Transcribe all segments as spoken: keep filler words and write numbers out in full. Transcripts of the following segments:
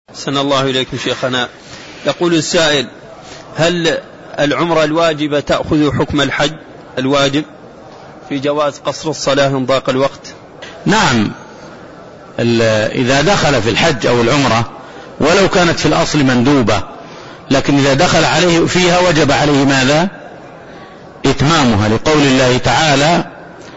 أحسن الله إليكم شيخنا. يقول السائل: هل العمرة الواجبة تأخذ حكم الحج الواجب في جواز قصر الصلاة إن ضاق الوقت؟ نعم، إذا دخل في الحج أو العمرة ولو كانت في الأصل مندوبة، لكن إذا دخل عليه فيها وجب عليه ماذا؟ إتمامها، لقول الله تعالى: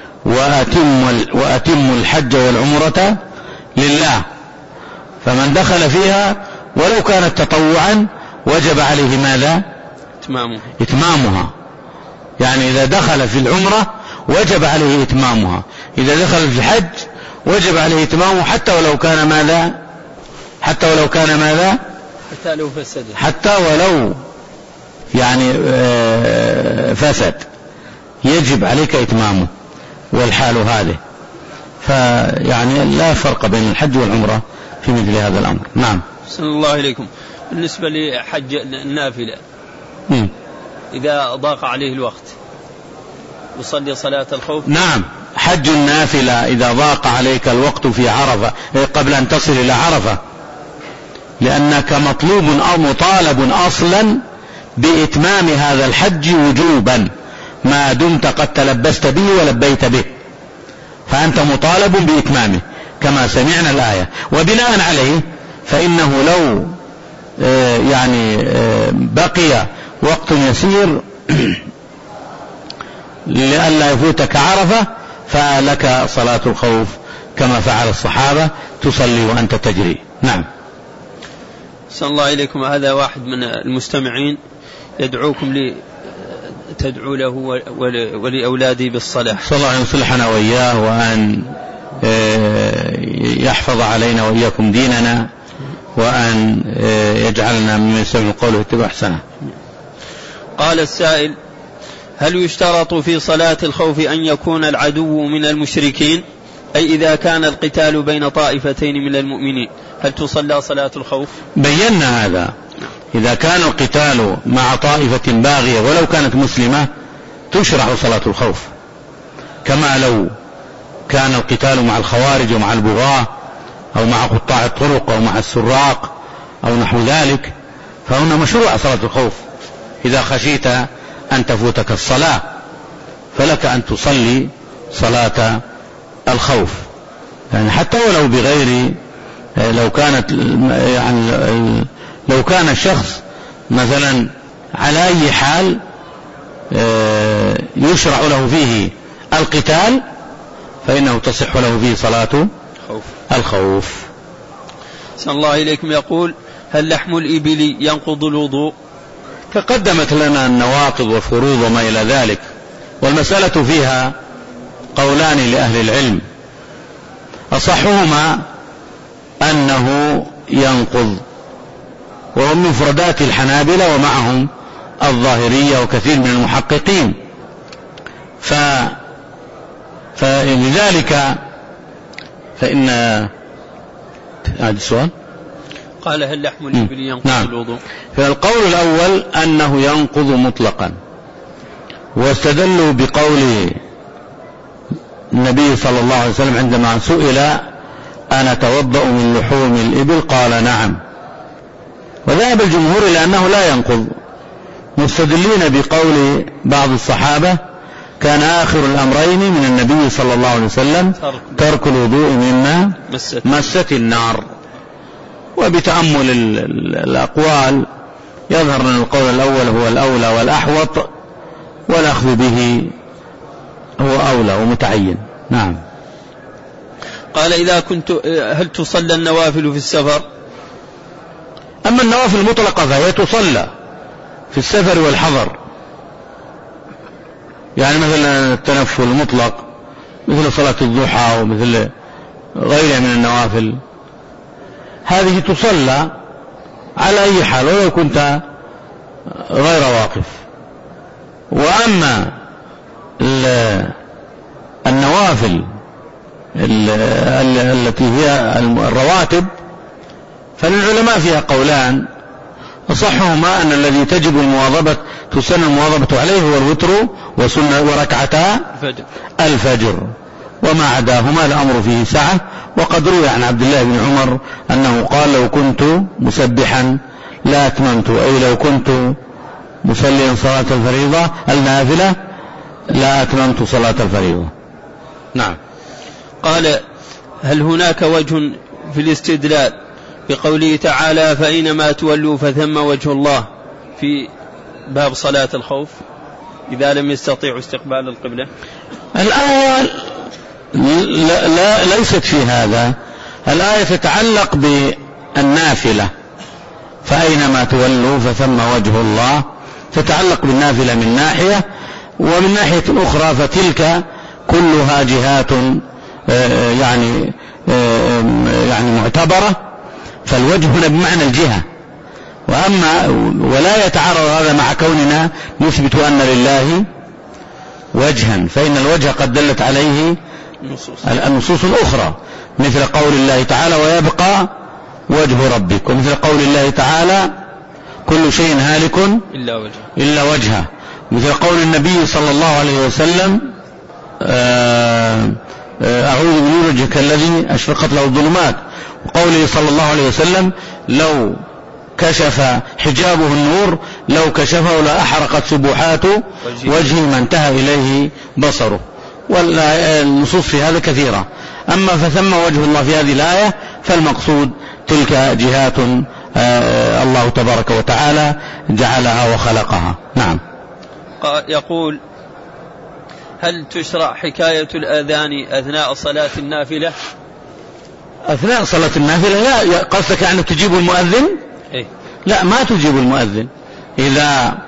وأتموا الحج والعمرة لله. فمن دخل فيها ولو كانت تطوعا وجب عليه ماذا؟ إتمامها. إتمامها، يعني إذا دخل في العمرة وجب عليه إتمامها، إذا دخل في الحج وجب عليه إتمامه، حتى ولو كان ماذا؟ حتى ولو كان ماذا؟ حتى لو فسد، حتى ولو يعني فسد يجب عليك إتمامه، والحال هذه. فيعني لا فرق بين الحج والعمرة في مثل هذا الأمر. نعم. أحسن الله إليكم. بالنسبة لحج النافلة م. إذا ضاق عليه الوقت يصلي صلاة الخوف؟ نعم، حج النافلة إذا ضاق عليك الوقت في عرفة قبل أن تصل إلى عرفة، لأنك مطلوب أو مطالب أصلا بإتمام هذا الحج وجوبا ما دمت قد تلبست به ولبيت به، فأنت مطالب بإتمامه كما سمعنا الآية. وبناء عليه فإنه لو يعني بقي وقت يسير لئلا يفوتك عرفة فلك صلاة الخوف كما فعل الصحابة، تصلي وأنت تجري. نعم. صلى الله إليكم. هذا واحد من المستمعين يدعوكم لي تدعو له ولأولادي بالصلاة. صلى الله عليه وسلم وإياه، وأن يحفظ علينا وإياكم ديننا، وأن يجعلنا ممن يستمع القول ويتبع أحسنه. قال السائل: هل يشترط في صلاة الخوف أن يكون العدو من المشركين؟ أي إذا كان القتال بين طائفتين من المؤمنين هل تصلى صلاة الخوف؟ بينا هذا. إذا كان القتال مع طائفة باغية ولو كانت مسلمة تشرع صلاة الخوف، كما لو كان القتال مع الخوارج ومع البغاة أو مع قطاع الطرق أو مع السراق أو نحو ذلك، فهنا مشروع صلاة الخوف. إذا خشيت أن تفوتك الصلاة فلك أن تصلي صلاة الخوف، يعني حتى ولو بغير، لو كانت يعني لو كان الشخص مثلا على أي حال يشرع له فيه القتال فإنه تصح له فيه صلاة الخوف. صلى الله إليكم. يقول: هل لحم الإبل ينقض الوضوء؟ تقدمت لنا النواقض والفروض وما إلى ذلك، والمسألة فيها قولان لأهل العلم، أصحهما أنه ينقض، وهم مفردات الحنابلة ومعهم الظاهرية وكثير من المحققين. ف... فلذلك فإن هذا السؤال قال: هل لحم الإبل ينقض نعم. الوضوء؟ فالقول الأول أنه ينقض مطلقا، واستدلوا بقول النبي صلى الله عليه وسلم عندما سئل: أنا أتوضأ من لحوم الإبل؟ قال: نعم. وذهب الجمهور إلى أنه لا ينقض، مستدلين بقول بعض الصحابة: كان آخر الأمرين من النبي صلى الله عليه وسلم ترك الوضوء مما مست النار. وبتأمل الأقوال يظهر أن القول الأول هو الأولى والأحوط، والأخذ به هو أولى ومتعين. نعم. قال: إذا كنت هل تصلى النوافل في السفر؟ أما النوافل المطلقة فهي تصلى في السفر والحضر، يعني مثل التنفل المطلق مثل صلاة الضحى ومثل غيرها من النوافل، هذه تصلى على أي حال ولو كنت غير واقف. وأما النوافل التي هي الرواتب فللعلماء فيها قولان، أصحهما أن الذي تجب المواظبة تسن المواظبة عليه هو الوتر وسنة وركعتا الفجر، وما عداهما الأمر فيه سعة، وقد روي عن عبد الله بن عمر أنه قال لو كنت مسبحا لا أتممت، أي لو كنت مصليا صلاة الفريضة النافلة لا أتممت صلاة الفريضة. نعم. قال هل هناك وجه في الاستدلال بقوله تعالى فأينما تولوا فثم وجه الله في باب صلاة الخوف إذا لم يستطيعوا استقبال القبلة؟ الآية لا, لا ليست في هذا، الآية تتعلق بالنافلة فأينما تولوا فثم وجه الله، تتعلق بالنافلة من ناحية، ومن ناحية أخرى فتلك كلها جهات يعني يعني معتبرة، فالوجه هنا بمعنى الجهة. وأما ولا يتعارض هذا مع كوننا نثبت أن لله وجها، فإن الوجه قد دلت عليه النصوص الأخرى، مثل قول الله تعالى ويبقى وجه ربك، ومثل قول الله تعالى كل شيء هالك إلا وجهه إلا وجهه، مثل قول النبي صلى الله عليه وسلم أعوذ بنور وجهك الذي أشرقت له الظلمات، وقوله صلى الله عليه وسلم لو كشف حجابه النور لو كشفه لأحرقت سبحات وجهه ما انتهى إليه بصره. والنصوص في هذا كثيرة. أما فثم وجه الله في هذه الآية فالمقصود تلك جهات الله تبارك وتعالى جعلها وخلقها. نعم. يقول هل تشرع حكاية الأذان أثناء صلاة النافلة؟ أثناء صلاة النافلة لا، قصدك يعني تجيب المؤذن؟ إيه؟ لا، ما تجيب المؤذن. إذا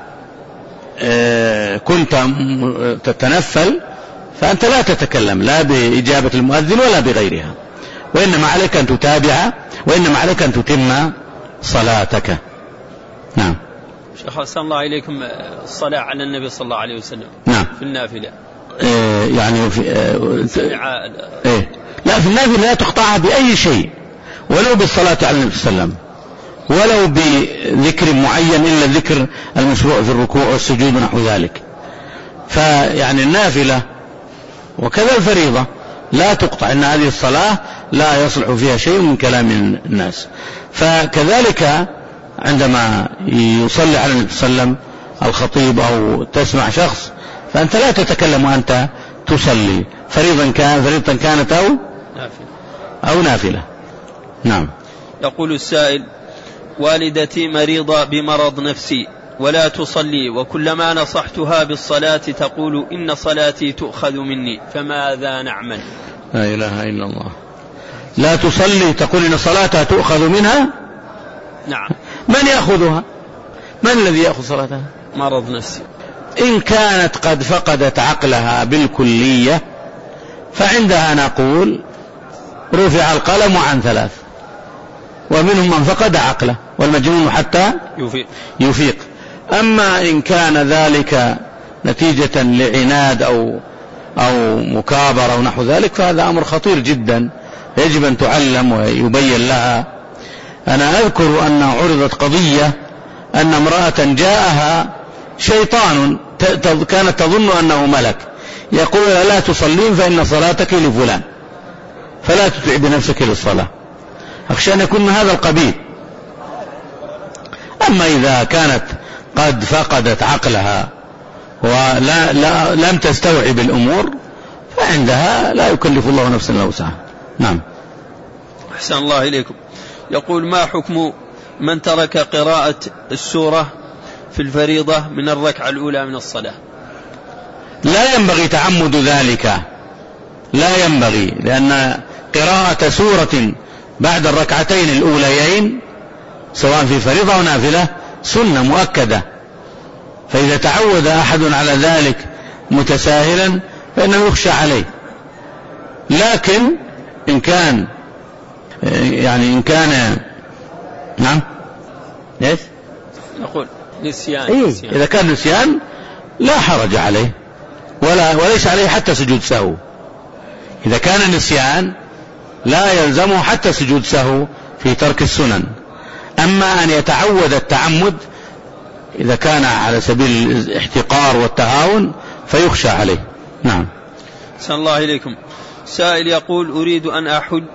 كنت تتنفل فأنت لا تتكلم لا بإجابة المؤذن ولا بغيرها، وإنما عليك أن تتابع، وإنما عليك أن تتم صلاتك. نعم. شيخ أحسن الله إليكم، الصلاة على النبي صلى الله عليه وسلم نعم في النافلة إيه يعني في إيه؟ إيه؟ لا، في النافلة لا تقطعها بأي شيء، ولو بالصلاة على النبي صلى الله عليه وسلم، ولو بذكر معين إلا الذكر المشروع في الركوع والسجود ونحو ذلك. فيعني النافلة وكذا الفريضة لا تقطع، إن هذه الصلاة لا يصلح فيها شيء من كلام الناس. فكذلك عندما يصلي على النبي صلى الله عليه وسلم الخطيب أو تسمع شخص فأنت لا تتكلم وأنت تصلي، فريضا كان فريضا كانت أو نافلة أو نافلة. نعم. يقول السائل والدتي مريضة بمرض نفسي ولا تصلي، وكلما نصحتها بالصلاة تقول إن صلاتي تؤخذ مني، فماذا نعمل؟ لا إله إلا الله. لا تصلي تقول إن صلاتها تؤخذ منها؟ نعم. من يأخذها؟ من الذي يأخذ صلاتها؟ مرض نفسي. إن كانت قد فقدت عقلها بالكلية فعندها نقول رفع القلم عن ثلاث، ومنهم من فقد عقله والمجنون حتى يفيق. يفيق. أما إن كان ذلك نتيجة لعناد أو أو مكابرة أو نحو ذلك فهذا أمر خطير جدا، يجب أن تعلم ويبين لها. أنا أذكر أن عرضت قضية أن امرأة جاءها شيطان كانت تظن أنه ملك يقول لا تصلين فإن صلاتك لفلان فلا تتعب نفسك للصلاة، أخشى أن يكون من هذا القبيل. أما إذا كانت قد فقدت عقلها ولا لا لم تستوعب الأمور فعندها لا يكلف الله نفسا إلا وسعها. نعم. أحسن الله إليكم. يقول ما حكم من ترك قراءة السورة في الفريضة من الركعة الأولى من الصلاة؟ لا ينبغي تعمد ذلك، لا ينبغي، لأن قراءة سورة بعد الركعتين الأوليين سواء في فريضة أو نافلة سنة مؤكدة، فإذا تعود أحد على ذلك متساهلا فإنه يخشى عليه. لكن إن كان يعني إن كان نعم ليش نقول نسيان, إيه؟ نسيان إذا كان نسيان لا حرج عليه ولا وليس عليه حتى سجود سهو. إذا كان نسيان لا يلزمه حتى سجود سهو في ترك السنن. أما أن يتعود التعمد إذا كان على سبيل الاحتقار والتهاون فيخشى عليه. نعم. أحسن الله إليكم. سائل يقول أريد أن أحج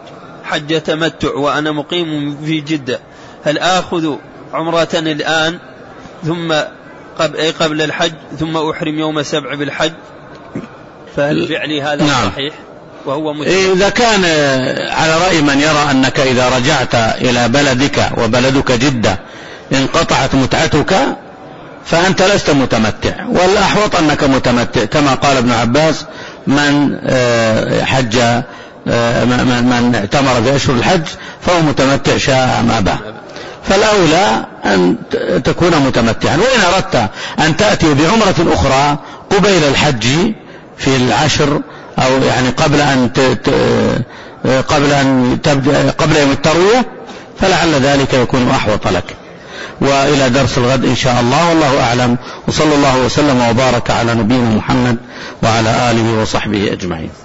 حج تمتع وأنا مقيم في جدة، هل آخذ عمرة الآن ثم قبل, قبل الحج ثم أحرم يوم سبع بالحج؟ فهل فعلي هذا نعم. صحيح وهو متمتع؟ إذا كان على رأي من يرى أنك إذا رجعت إلى بلدك وبلدك جدة انقطعت متعتك فأنت لست متمتع، والأحوط أنك متمتع كما قال ابن عباس: من حج من اعتمر في أشهر الحج فهو متمتع شاء ما به. فالأولى أن تكون متمتعا. وإن أردت أن تأتي بعمرة أخرى قبيل الحج في العشر أو يعني قبل أن قبل أن تبدأ قبل يوم التروية فلعل ذلك يكون أحوط لك. وإلى درس الغد إن شاء الله، والله أعلم، وصلى الله وسلم وبارك على نبينا محمد وعلى آله وصحبه أجمعين.